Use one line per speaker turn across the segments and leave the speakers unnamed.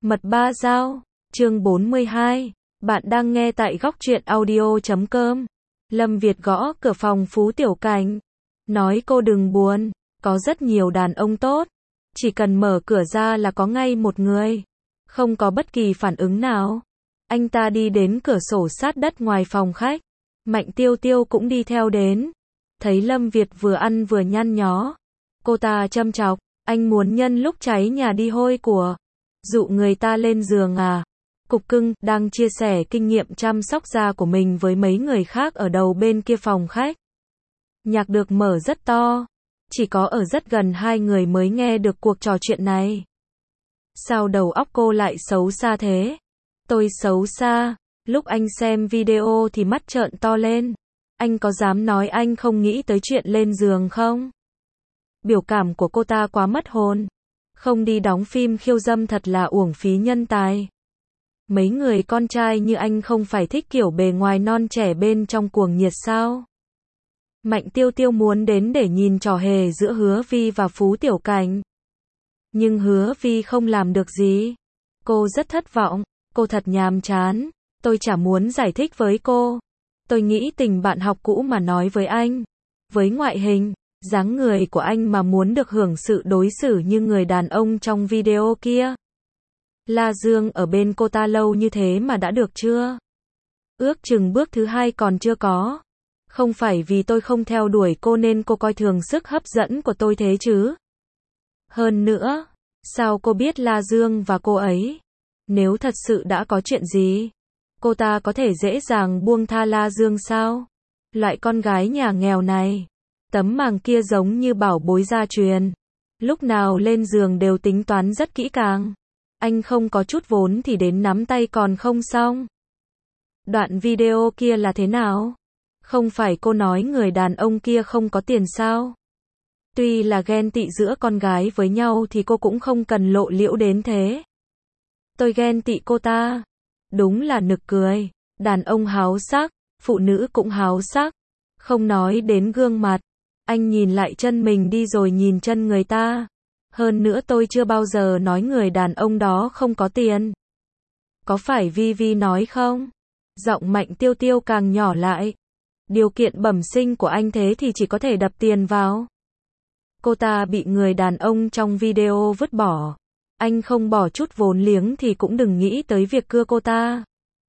Mật ba dao, chương 42. Bạn đang nghe tại góc truyện audio.com. Lâm Việt gõ cửa phòng Phú Tiểu Cảnh. Nói cô đừng buồn, có rất nhiều đàn ông tốt. Chỉ cần mở cửa ra là có ngay một người. Không có bất kỳ phản ứng nào. Anh ta đi đến cửa sổ sát đất ngoài phòng khách. Mạnh Tiêu Tiêu cũng đi theo đến. Thấy Lâm Việt vừa ăn vừa nhăn nhó. Cô ta châm chọc, anh muốn nhân lúc cháy nhà đi hôi của. Dụ người ta lên giường à? Cục cưng, đang chia sẻ kinh nghiệm chăm sóc da của mình với mấy người khác ở đầu bên kia phòng khách. Nhạc được mở rất to. Chỉ có ở rất gần hai người mới nghe được cuộc trò chuyện này. Sao đầu óc cô lại xấu xa thế? Tôi xấu xa. Lúc anh xem video thì mắt trợn to lên. Anh có dám nói anh không nghĩ tới chuyện lên giường không? Biểu cảm của cô ta quá mất hồn. Không đi đóng phim khiêu dâm thật là uổng phí nhân tài. Mấy người con trai như anh không phải thích kiểu bề ngoài non trẻ bên trong cuồng nhiệt sao? Mạnh Tiêu Tiêu muốn đến để nhìn trò hề giữa Hứa Vi và Phú Tiểu Cảnh. Nhưng Hứa Vi không làm được gì. Cô rất thất vọng, cô thật nhàm chán. Tôi chả muốn giải thích với cô. Tôi nghĩ tình bạn học cũ mà nói với anh. Với ngoại hình, dáng người của anh mà muốn được hưởng sự đối xử như người đàn ông trong video kia. La Dương ở bên cô ta lâu như thế mà đã được chưa? Ước chừng bước thứ hai còn chưa có. Không phải vì tôi không theo đuổi cô nên cô coi thường sức hấp dẫn của tôi thế chứ? Hơn nữa, sao cô biết La Dương và cô ấy? Nếu thật sự đã có chuyện gì, cô ta có thể dễ dàng buông tha La Dương sao? Loại con gái nhà nghèo này, tấm màng kia giống như bảo bối gia truyền. Lúc nào lên giường đều tính toán rất kỹ càng. Anh không có chút vốn thì đến nắm tay còn không xong. Đoạn video kia là thế nào? Không phải cô nói người đàn ông kia không có tiền sao? Tuy là ghen tị giữa con gái với nhau thì cô cũng không cần lộ liễu đến thế. Tôi ghen tị cô ta. Đúng là nực cười. Đàn ông háo sắc, phụ nữ cũng háo sắc. Không nói đến gương mặt. Anh nhìn lại chân mình đi rồi nhìn chân người ta. Hơn nữa tôi chưa bao giờ nói người đàn ông đó không có tiền. Có phải Vi Vi nói không? Giọng Mạnh Tiêu Tiêu càng nhỏ lại. Điều kiện bẩm sinh của anh thế thì chỉ có thể đập tiền vào. Cô ta bị người đàn ông trong video vứt bỏ. Anh không bỏ chút vốn liếng thì cũng đừng nghĩ tới việc cưa cô ta.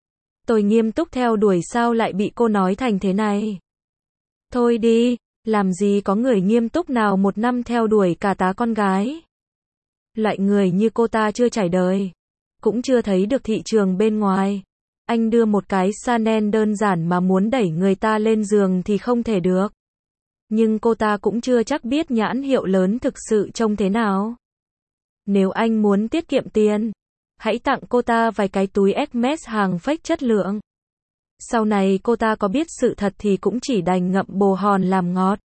Tôi nghiêm túc theo đuổi sao lại bị cô nói thành thế này? Thôi đi, làm gì có người nghiêm túc nào một năm theo đuổi cả tá con gái. Loại người như cô ta chưa trải đời. Cũng chưa thấy được thị trường bên ngoài. Anh đưa một cái Chanel đơn giản mà muốn đẩy người ta lên giường thì không thể được. Nhưng cô ta cũng chưa chắc biết nhãn hiệu lớn thực sự trông thế nào. Nếu anh muốn tiết kiệm tiền, hãy tặng cô ta vài cái túi Hermes hàng fake chất lượng. Sau này cô ta có biết sự thật thì cũng chỉ đành ngậm bồ hòn làm ngọt.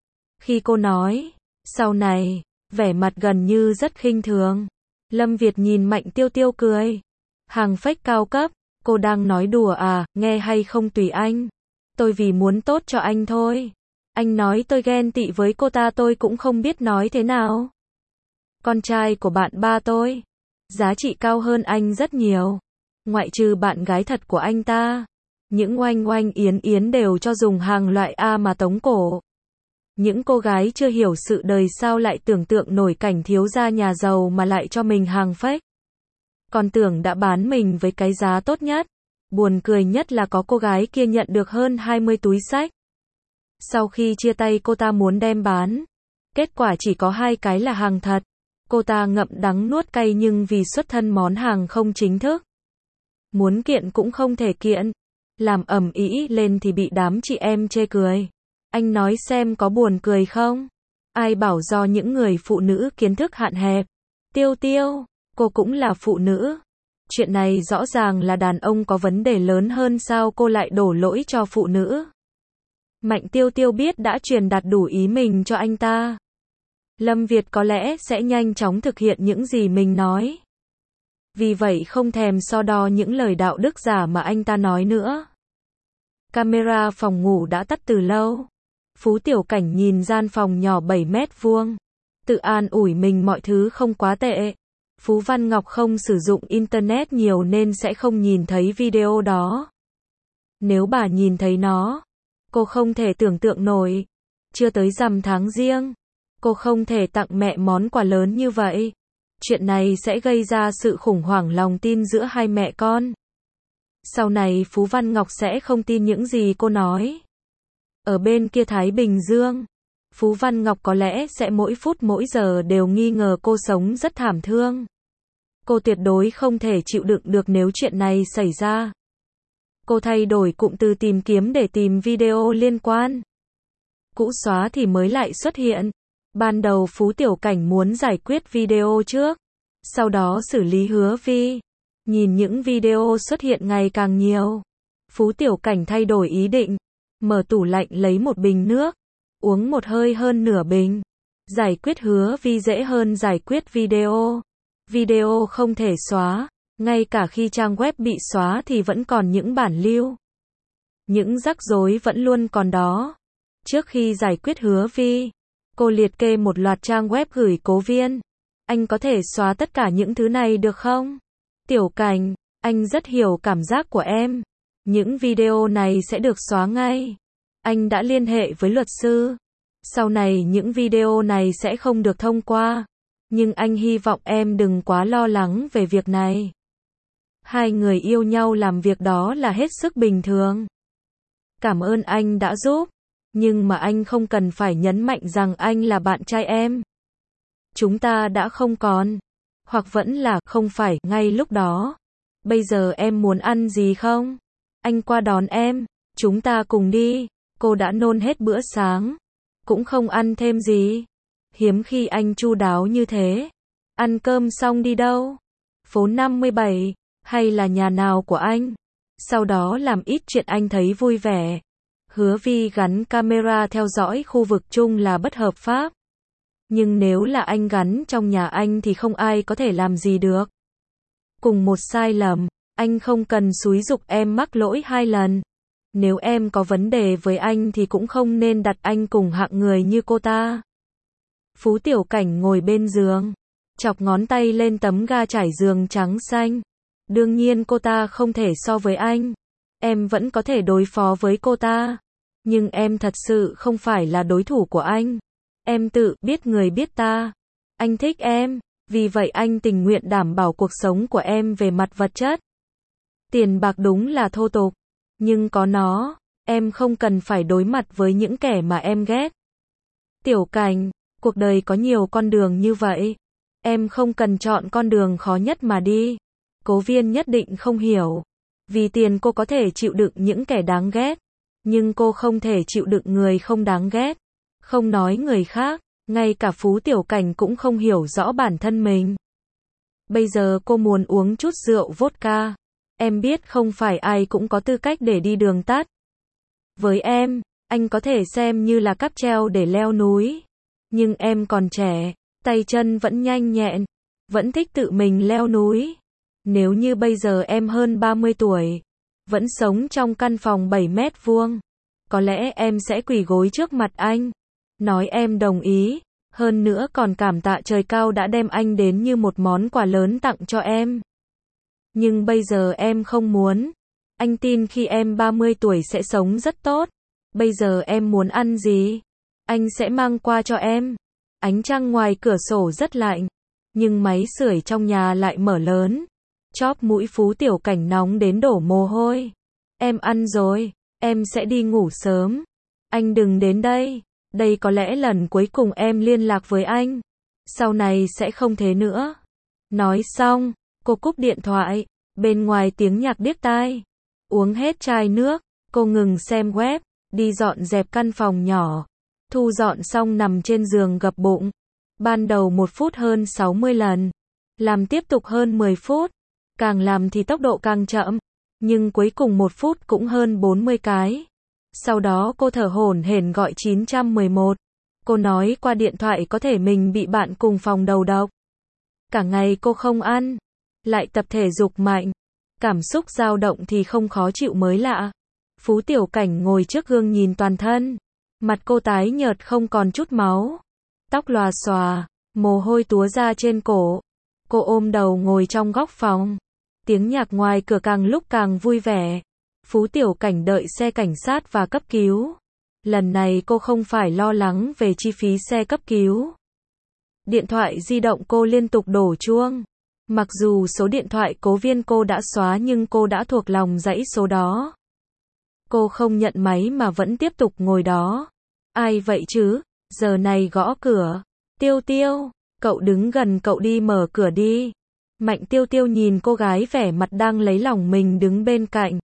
Khi cô nói, sau này, vẻ mặt gần như rất khinh thường. Lâm Việt nhìn Mạnh Tiêu Tiêu cười. Hàng fake cao cấp, cô đang nói đùa à, nghe hay không tùy anh. Tôi vì muốn tốt cho anh thôi. Anh nói tôi ghen tị với cô ta tôi cũng không biết nói thế nào. Con trai của bạn ba tôi, giá trị cao hơn anh rất nhiều. Ngoại trừ bạn gái thật của anh ta. Những oanh oanh yến yến đều cho dùng hàng loại A mà tống cổ. Những cô gái chưa hiểu sự đời sao lại tưởng tượng nổi cảnh thiếu gia nhà giàu mà lại cho mình hàng fake. Còn tưởng đã bán mình với cái giá tốt nhất. Buồn cười nhất là có cô gái kia nhận được hơn 20 túi xách. Sau khi chia tay cô ta muốn đem bán. Kết quả chỉ có 2 cái là hàng thật. Cô ta ngậm đắng nuốt cay nhưng vì xuất thân món hàng không chính thức. Muốn kiện cũng không thể kiện. Làm ầm ĩ lên thì bị đám chị em chê cười. Anh nói xem có buồn cười không? Ai bảo do những người phụ nữ kiến thức hạn hẹp. Tiêu Tiêu, cô cũng là phụ nữ. Chuyện này rõ ràng là đàn ông có vấn đề lớn hơn sao cô lại đổ lỗi cho phụ nữ. Mạnh Tiêu Tiêu biết đã truyền đạt đủ ý mình cho anh ta. Lâm Việt có lẽ sẽ nhanh chóng thực hiện những gì mình nói. Vì vậy không thèm so đo những lời đạo đức giả mà anh ta nói nữa. Camera phòng ngủ đã tắt từ lâu. Phú Tiểu Cảnh nhìn gian phòng nhỏ 7 mét vuông. Tự an ủi mình mọi thứ không quá tệ. Phú Văn Ngọc không sử dụng Internet nhiều nên sẽ không nhìn thấy video đó. Nếu bà nhìn thấy nó, cô không thể tưởng tượng nổi. Chưa tới rằm tháng Giêng, cô không thể tặng mẹ món quà lớn như vậy. Chuyện này sẽ gây ra sự khủng hoảng lòng tin giữa hai mẹ con. Sau này Phú Văn Ngọc sẽ không tin những gì cô nói. Ở bên kia Thái Bình Dương, Phú Văn Ngọc có lẽ sẽ mỗi phút mỗi giờ đều nghi ngờ cô sống rất thảm thương. Cô tuyệt đối không thể chịu đựng được nếu chuyện này xảy ra. Cô thay đổi cụm từ tìm kiếm để tìm video liên quan. Cũ xóa thì mới lại xuất hiện. Ban đầu Phú Tiểu Cảnh muốn giải quyết video trước, sau đó xử lý Hứa Vi. Nhìn những video xuất hiện ngày càng nhiều, Phú Tiểu Cảnh thay đổi ý định, mở tủ lạnh lấy một bình nước, uống một hơi hơn nửa bình. Giải quyết Hứa Vi dễ hơn giải quyết video. Video không thể xóa, ngay cả khi trang web bị xóa thì vẫn còn những bản lưu. Những rắc rối vẫn luôn còn đó. Trước khi giải quyết Hứa Vi, cô liệt kê một loạt trang web gửi Cố Viên. Anh có thể xóa tất cả những thứ này được không? Tiểu Cảnh, anh rất hiểu cảm giác của em. Những video này sẽ được xóa ngay. Anh đã liên hệ với luật sư. Sau này những video này sẽ không được thông qua. Nhưng anh hy vọng em đừng quá lo lắng về việc này. Hai người yêu nhau làm việc đó là hết sức bình thường. Cảm ơn anh đã giúp. Nhưng mà anh không cần phải nhấn mạnh rằng anh là bạn trai em. Chúng ta đã không còn. Hoặc vẫn là không phải ngay lúc đó. Bây giờ em muốn ăn gì không? Anh qua đón em. Chúng ta cùng đi. Cô đã nôn hết bữa sáng. Cũng không ăn thêm gì. Hiếm khi anh chu đáo như thế. Ăn cơm xong đi đâu? Phố 57. Hay là nhà nào của anh? Sau đó làm ít chuyện anh thấy vui vẻ. Hứa Vi gắn camera theo dõi khu vực chung là bất hợp pháp. Nhưng nếu là anh gắn trong nhà anh thì không ai có thể làm gì được. Cùng một sai lầm, anh không cần xúi giục em mắc lỗi 2 lần. Nếu em có vấn đề với anh thì cũng không nên đặt anh cùng hạng người như cô ta. Phú Tiểu Cảnh ngồi bên giường, chọc ngón tay lên tấm ga trải giường trắng xanh. Đương nhiên cô ta không thể so với anh. Em vẫn có thể đối phó với cô ta. Nhưng em thật sự không phải là đối thủ của anh. Em tự biết người biết ta. Anh thích em, vì vậy anh tình nguyện đảm bảo cuộc sống của em về mặt vật chất. Tiền bạc đúng là thô tục, nhưng có nó, em không cần phải đối mặt với những kẻ mà em ghét. Tiểu Cảnh, cuộc đời có nhiều con đường như vậy. Em không cần chọn con đường khó nhất mà đi. Cố Viên nhất định không hiểu. Vì tiền cô có thể chịu đựng những kẻ đáng ghét. Nhưng cô không thể chịu đựng người không đáng ghét. Không nói người khác, ngay cả Phú Tiểu Cảnh cũng không hiểu rõ bản thân mình. Bây giờ cô muốn uống chút rượu vodka. Em biết không phải ai cũng có tư cách để đi đường tắt. Với em, anh có thể xem như là cáp treo để leo núi. Nhưng em còn trẻ, tay chân vẫn nhanh nhẹn, vẫn thích tự mình leo núi. Nếu như bây giờ em hơn 30 tuổi, vẫn sống trong căn phòng 7 mét vuông, có lẽ em sẽ quỳ gối trước mặt anh, nói em đồng ý, hơn nữa còn cảm tạ trời cao đã đem anh đến như một món quà lớn tặng cho em. Nhưng bây giờ em không muốn. Anh tin khi em 30 tuổi sẽ sống rất tốt. Bây giờ em muốn ăn gì? Anh sẽ mang qua cho em. Ánh trăng ngoài cửa sổ rất lạnh, nhưng máy sưởi trong nhà lại mở lớn. Chóp mũi Phú Tiểu Cảnh nóng đến đổ mồ hôi. Em ăn rồi, em sẽ đi ngủ sớm. Anh đừng đến đây. Đây có lẽ lần cuối cùng em liên lạc với anh. Sau này sẽ không thế nữa. Nói xong, cô cúp điện thoại. Bên ngoài tiếng nhạc điếc tai. Uống hết chai nước, cô ngừng xem web, đi dọn dẹp căn phòng nhỏ. Thu dọn xong nằm trên giường gập bụng. Ban đầu 1 phút hơn 60 lần. Làm tiếp tục hơn 10 phút. Càng làm thì tốc độ càng chậm. Nhưng cuối cùng 1 phút cũng hơn 40 cái. Sau đó cô thở hổn hển gọi 911. Cô nói qua điện thoại có thể mình bị bạn cùng phòng đầu độc. Cả ngày cô không ăn, lại tập thể dục mạnh. Cảm xúc dao động thì không khó chịu mới lạ. Phú Tiểu Cảnh ngồi trước gương nhìn toàn thân. Mặt cô tái nhợt không còn chút máu. Tóc lòa xòa, mồ hôi túa ra trên cổ. Cô ôm đầu ngồi trong góc phòng. Tiếng nhạc ngoài cửa càng lúc càng vui vẻ. Phú Tiểu Cảnh đợi xe cảnh sát và cấp cứu. Lần này cô không phải lo lắng về chi phí xe cấp cứu. Điện thoại di động cô liên tục đổ chuông. Mặc dù số điện thoại cố viên cô đã xóa nhưng cô đã thuộc lòng dãy số đó. Cô không nhận máy mà vẫn tiếp tục ngồi đó. Ai vậy chứ? Giờ này gõ cửa. Tiêu Tiêu, cậu đứng gần cậu đi mở cửa đi. Mạnh Tiêu Tiêu nhìn cô gái vẻ mặt đang lấy lòng mình đứng bên cạnh.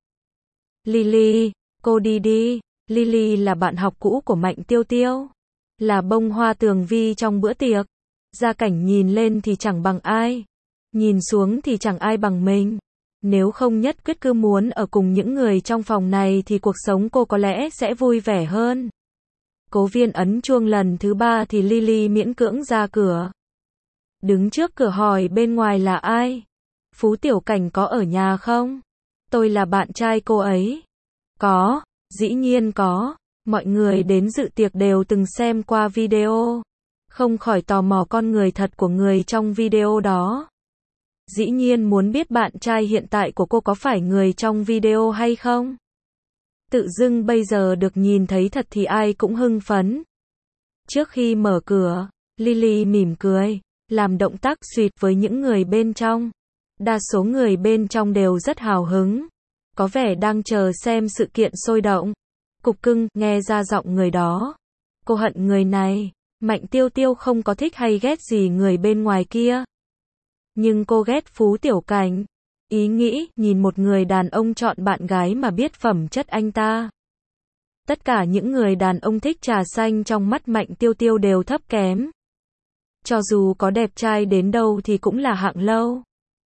Lily, cô đi đi. Lily là bạn học cũ của Mạnh Tiêu Tiêu. Là bông hoa tường vi trong bữa tiệc. Gia cảnh nhìn lên thì chẳng bằng ai. Nhìn xuống thì chẳng ai bằng mình. Nếu không nhất quyết cứ muốn ở cùng những người trong phòng này thì cuộc sống cô có lẽ sẽ vui vẻ hơn. Cố viên ấn chuông lần thứ 3 thì Lily miễn cưỡng ra cửa. Đứng trước cửa hỏi bên ngoài là ai? Phú Tiểu Cảnh có ở nhà không? Tôi là bạn trai cô ấy. Có, dĩ nhiên có. Mọi người đến dự tiệc đều từng xem qua video. Không khỏi tò mò con người thật của người trong video đó. Dĩ nhiên muốn biết bạn trai hiện tại của cô có phải người trong video hay không? Tự dưng bây giờ được nhìn thấy thật thì ai cũng hưng phấn. Trước khi mở cửa, Lily mỉm cười, làm động tác xuyệt với những người bên trong. Đa số người bên trong đều rất hào hứng, có vẻ đang chờ xem sự kiện sôi động. Cục cưng, nghe ra giọng người đó. Cô hận người này. Mạnh Tiêu Tiêu không có thích hay ghét gì người bên ngoài kia. Nhưng cô ghét Phú Tiểu Cảnh. Ý nghĩ, nhìn một người đàn ông chọn bạn gái mà biết phẩm chất anh ta. Tất cả những người đàn ông thích trà xanh trong mắt Mạnh Tiêu Tiêu đều thấp kém. Cho dù có đẹp trai đến đâu thì cũng là hạng lâu.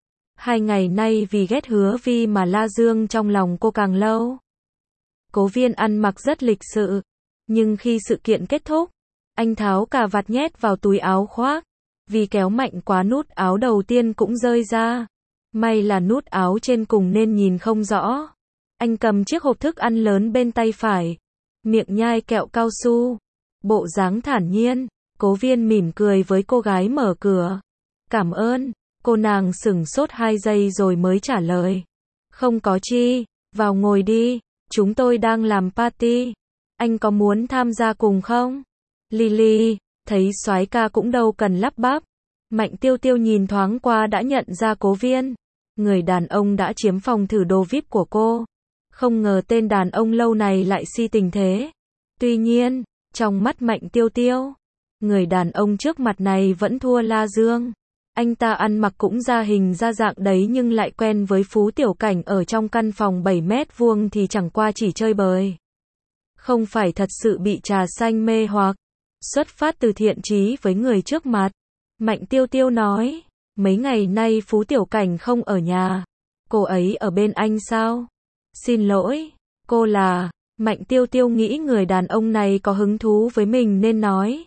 2 ngày nay vì ghét Hứa Vi mà la dương trong lòng cô càng lâu. Cố viên ăn mặc rất lịch sự. Nhưng khi sự kiện kết thúc, anh tháo cà vạt nhét vào túi áo khoác. Vì kéo mạnh quá nút áo đầu tiên cũng rơi ra. May là nút áo trên cùng nên nhìn không rõ. Anh cầm chiếc hộp thức ăn lớn bên tay phải. Miệng nhai kẹo cao su. Bộ dáng thản nhiên. Cố viên mỉm cười với cô gái mở cửa. Cảm ơn. Cô nàng sửng sốt 2 giây rồi mới trả lời. Không có chi. Vào ngồi đi. Chúng tôi đang làm party. Anh có muốn tham gia cùng không? Lily, thấy soái ca cũng đâu cần lắp bắp. Mạnh Tiêu Tiêu nhìn thoáng qua đã nhận ra cố viên. Người đàn ông đã chiếm phòng thử đồ VIP của cô. Không ngờ tên đàn ông lâu này lại si tình thế. Tuy nhiên, trong mắt Mạnh Tiêu Tiêu, người đàn ông trước mặt này vẫn thua La Dương. Anh ta ăn mặc cũng ra hình ra dạng đấy nhưng lại quen với Phú Tiểu Cảnh ở trong căn phòng 7 mét vuông thì chẳng qua chỉ chơi bời. Không phải thật sự bị trà xanh mê hoặc. Xuất phát từ thiện chí với người trước mặt. Mạnh Tiêu Tiêu nói, mấy ngày nay Phú Tiểu Cảnh không ở nhà. Cô ấy ở bên anh sao? Xin lỗi, cô là... Mạnh Tiêu Tiêu nghĩ người đàn ông này có hứng thú với mình nên nói.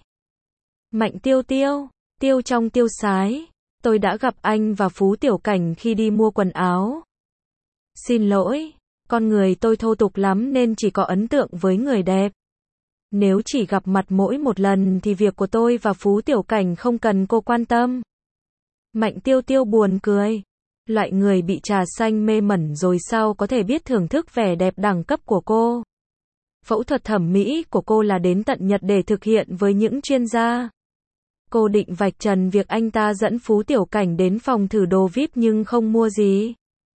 Mạnh Tiêu Tiêu, tiêu trong tiêu sái. Tôi đã gặp anh và Phú Tiểu Cảnh khi đi mua quần áo. Xin lỗi, con người tôi thô tục lắm nên chỉ có ấn tượng với người đẹp. Nếu chỉ gặp mặt mỗi một lần thì việc của tôi và Phú Tiểu Cảnh không cần cô quan tâm. Mạnh Tiêu Tiêu buồn cười. Loại người bị trà xanh mê mẩn rồi sao có thể biết thưởng thức vẻ đẹp đẳng cấp của cô. Phẫu thuật thẩm mỹ của cô là đến tận Nhật để thực hiện với những chuyên gia. Cô định vạch trần việc anh ta dẫn Phú Tiểu Cảnh đến phòng thử đồ VIP nhưng không mua gì.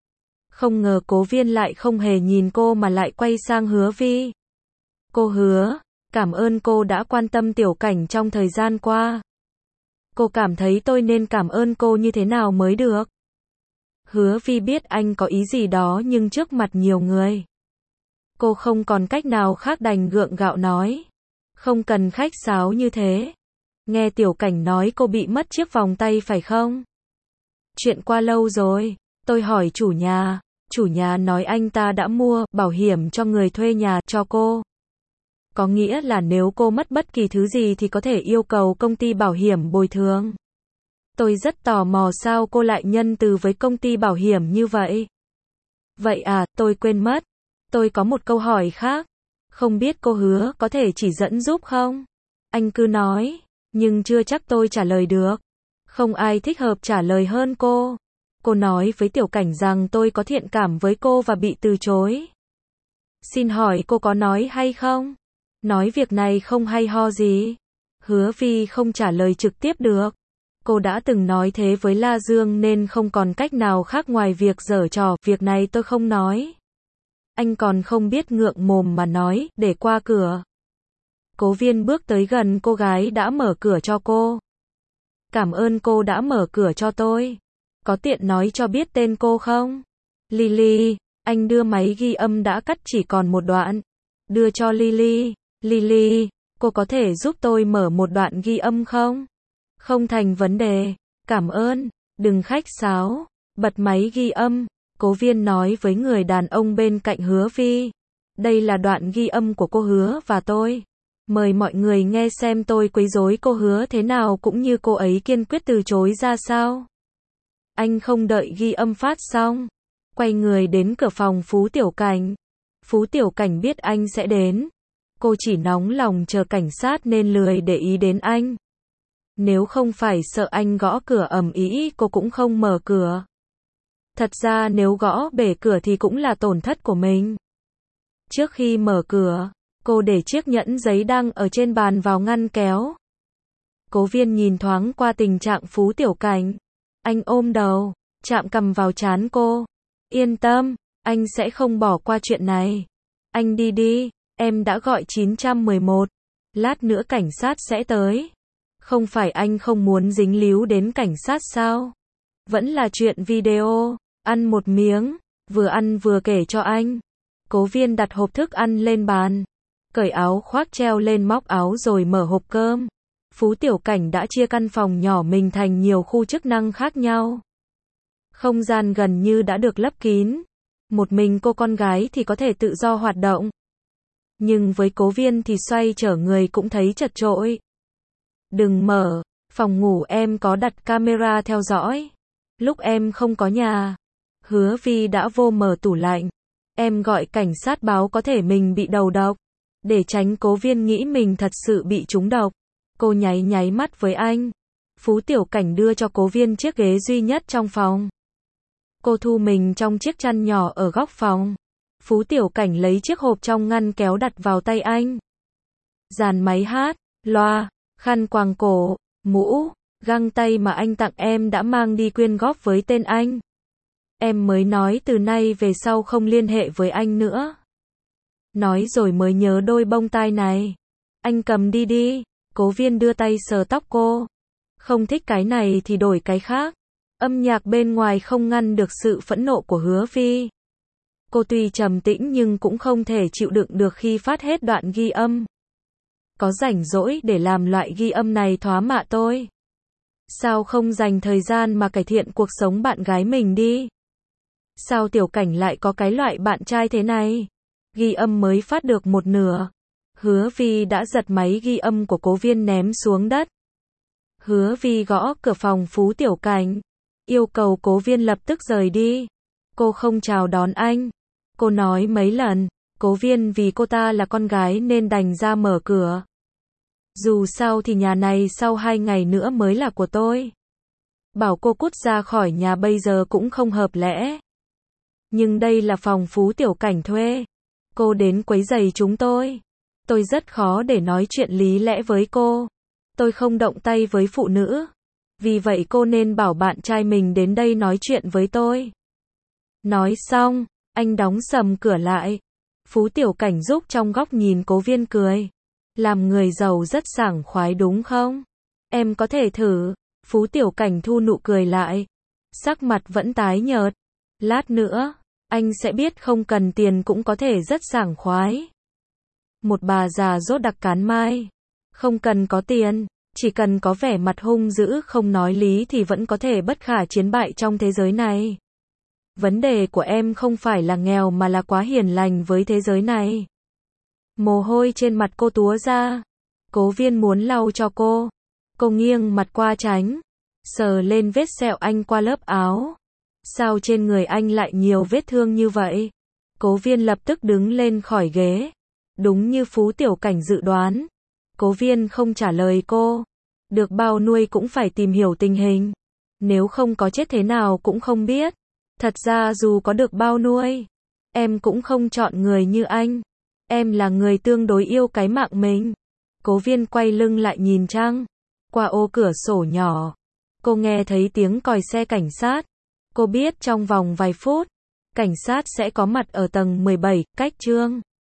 Không ngờ cố viên lại không hề nhìn cô mà lại quay sang Hứa Vi. Cô Hứa, cảm ơn cô đã quan tâm Tiểu Cảnh trong thời gian qua. Cô cảm thấy tôi nên cảm ơn cô như thế nào mới được. Hứa Vi biết anh có ý gì đó nhưng trước mặt nhiều người. Cô không còn cách nào khác đành gượng gạo nói. Không cần khách sáo như thế. Nghe Tiểu Cảnh nói cô bị mất chiếc vòng tay phải không? Chuyện qua lâu rồi. Tôi hỏi chủ nhà nói anh ta đã mua bảo hiểm cho người thuê nhà cho cô. Có nghĩa là nếu cô mất bất kỳ thứ gì thì có thể yêu cầu công ty bảo hiểm bồi thường. Tôi rất tò mò sao cô lại nhân từ với công ty bảo hiểm như vậy. Vậy à, tôi quên mất. Tôi có một câu hỏi khác. Không biết cô Hứa có thể chỉ dẫn giúp không? Anh cứ nói, nhưng chưa chắc tôi trả lời được. Không ai thích hợp trả lời hơn cô. Cô nói với Tiểu Cảnh rằng tôi có thiện cảm với cô và bị từ chối. Xin hỏi cô có nói hay không? Nói việc này không hay ho gì. Hứa Vi không trả lời trực tiếp được. Cô đã từng nói thế với La Dương nên không còn cách nào khác ngoài việc giở trò, việc này tôi không nói. Anh còn không biết ngượng mồm mà nói, để qua cửa. Cố Viên bước tới gần cô gái đã mở cửa cho cô. Cảm ơn cô đã mở cửa cho tôi. Có tiện nói cho biết tên cô không? Lily, anh đưa máy ghi âm đã cắt chỉ còn một đoạn. Đưa cho Lily. Lily, cô có thể giúp tôi mở một đoạn ghi âm không? Không thành vấn đề. Cảm ơn. Đừng khách sáo. Bật máy ghi âm. Cố Viên nói với người đàn ông bên cạnh Hứa Vi. Đây là đoạn ghi âm của cô Hứa và tôi. Mời mọi người nghe xem tôi quấy rối cô Hứa thế nào cũng như cô ấy kiên quyết từ chối ra sao. Anh không đợi ghi âm phát xong. Quay người đến cửa phòng Phú Tiểu Cảnh. Phú Tiểu Cảnh biết anh sẽ đến. Cô chỉ nóng lòng chờ cảnh sát nên lười để ý đến anh. Nếu không phải sợ anh gõ cửa ầm ĩ, cô cũng không mở cửa. Thật ra nếu gõ bể cửa thì cũng là tổn thất của mình. Trước khi mở cửa, cô để chiếc nhẫn giấy đang ở trên bàn vào ngăn kéo. Cố Viên nhìn thoáng qua tình trạng Phú Tiểu Cảnh. Anh ôm đầu, chạm cằm vào trán cô. Yên tâm, anh sẽ không bỏ qua chuyện này. Anh đi đi, em đã gọi 911. Lát nữa cảnh sát sẽ tới. Không phải anh không muốn dính líu đến cảnh sát sao? Vẫn là chuyện video. Ăn một miếng, vừa ăn vừa kể cho anh. Cố Viên đặt hộp thức ăn lên bàn. Cởi áo khoác treo lên móc áo rồi mở hộp cơm. Phú Tiểu Cảnh đã chia căn phòng nhỏ mình thành nhiều khu chức năng khác nhau. Không gian gần như đã được lấp kín. Một mình cô con gái thì có thể tự do hoạt động. Nhưng với Cố Viên thì xoay trở người cũng thấy chật chội. Đừng mở, phòng ngủ em có đặt camera theo dõi. Lúc em không có nhà, Hứa Vi đã vô mở tủ lạnh. Em gọi cảnh sát báo có thể mình bị đầu độc. Để tránh Cố Viên nghĩ mình thật sự bị trúng độc. Cô nháy nháy mắt với anh. Phú Tiểu Cảnh đưa cho Cố Viên chiếc ghế duy nhất trong phòng. Cô thu mình trong chiếc chăn nhỏ ở góc phòng. Phú Tiểu Cảnh lấy chiếc hộp trong ngăn kéo đặt vào tay anh. Dàn máy hát, loa, khăn quàng cổ, mũ, găng tay mà anh tặng em đã mang đi quyên góp với tên anh. Em mới nói từ nay về sau không liên hệ với anh nữa. Nói rồi mới nhớ đôi bông tai này. Anh cầm đi đi. Cố Viên đưa tay sờ tóc cô. Không thích cái này thì đổi cái khác. Âm nhạc bên ngoài không ngăn được sự phẫn nộ của Hứa Vi. Cô tuy trầm tĩnh nhưng cũng không thể chịu đựng được khi phát hết đoạn ghi âm. Có rảnh rỗi để làm loại ghi âm này thóa mạ tôi. Sao không dành thời gian mà cải thiện cuộc sống bạn gái mình đi? Sao Tiểu Cảnh lại có cái loại bạn trai thế này? Ghi âm mới phát được một nửa. Hứa Vi đã giật máy ghi âm của Cố Viên ném xuống đất. Hứa Vi gõ cửa phòng Phú Tiểu Cảnh. Yêu cầu Cố Viên lập tức rời đi. Cô không chào đón anh. Cô nói mấy lần. Cố Viên vì cô ta là con gái nên đành ra mở cửa. Dù sao thì nhà này sau 2 ngày nữa mới là của tôi. Bảo cô cút ra khỏi nhà bây giờ cũng không hợp lẽ. Nhưng đây là phòng Phú Tiểu Cảnh thuê. Cô đến quấy rầy chúng tôi. Tôi rất khó để nói chuyện lý lẽ với cô. Tôi không động tay với phụ nữ. Vì vậy cô nên bảo bạn trai mình đến đây nói chuyện với tôi. Nói xong, anh đóng sầm cửa lại. Phú Tiểu Cảnh giúp trong góc nhìn Cố Viên cười. Làm người giàu rất sảng khoái đúng không? Em có thể thử. Phú Tiểu Cảnh thu nụ cười lại. Sắc mặt vẫn tái nhợt. Lát nữa, anh sẽ biết không cần tiền cũng có thể rất sảng khoái. Một bà già rốt đặc cán mai. Không cần có tiền, chỉ cần có vẻ mặt hung dữ không nói lý thì vẫn có thể bất khả chiến bại trong thế giới này. Vấn đề của em không phải là nghèo mà là quá hiền lành với thế giới này. Mồ hôi trên mặt cô túa ra. Cố Viên muốn lau cho cô. Cô nghiêng mặt qua tránh. Sờ lên vết sẹo anh qua lớp áo. Sao trên người anh lại nhiều vết thương như vậy? Cố Viên lập tức đứng lên khỏi ghế. Đúng như Phú Tiểu Cảnh dự đoán. Cố Viên không trả lời cô. Được bao nuôi cũng phải tìm hiểu tình hình. Nếu không có chết thế nào cũng không biết. Thật ra dù có được bao nuôi, em cũng không chọn người như anh. Em là người tương đối yêu cái mạng mình. Cố Viên quay lưng lại nhìn Trăng. Qua ô cửa sổ nhỏ, cô nghe thấy tiếng còi xe cảnh sát. Cô biết trong vòng vài phút, cảnh sát sẽ có mặt ở tầng 17, cách Trương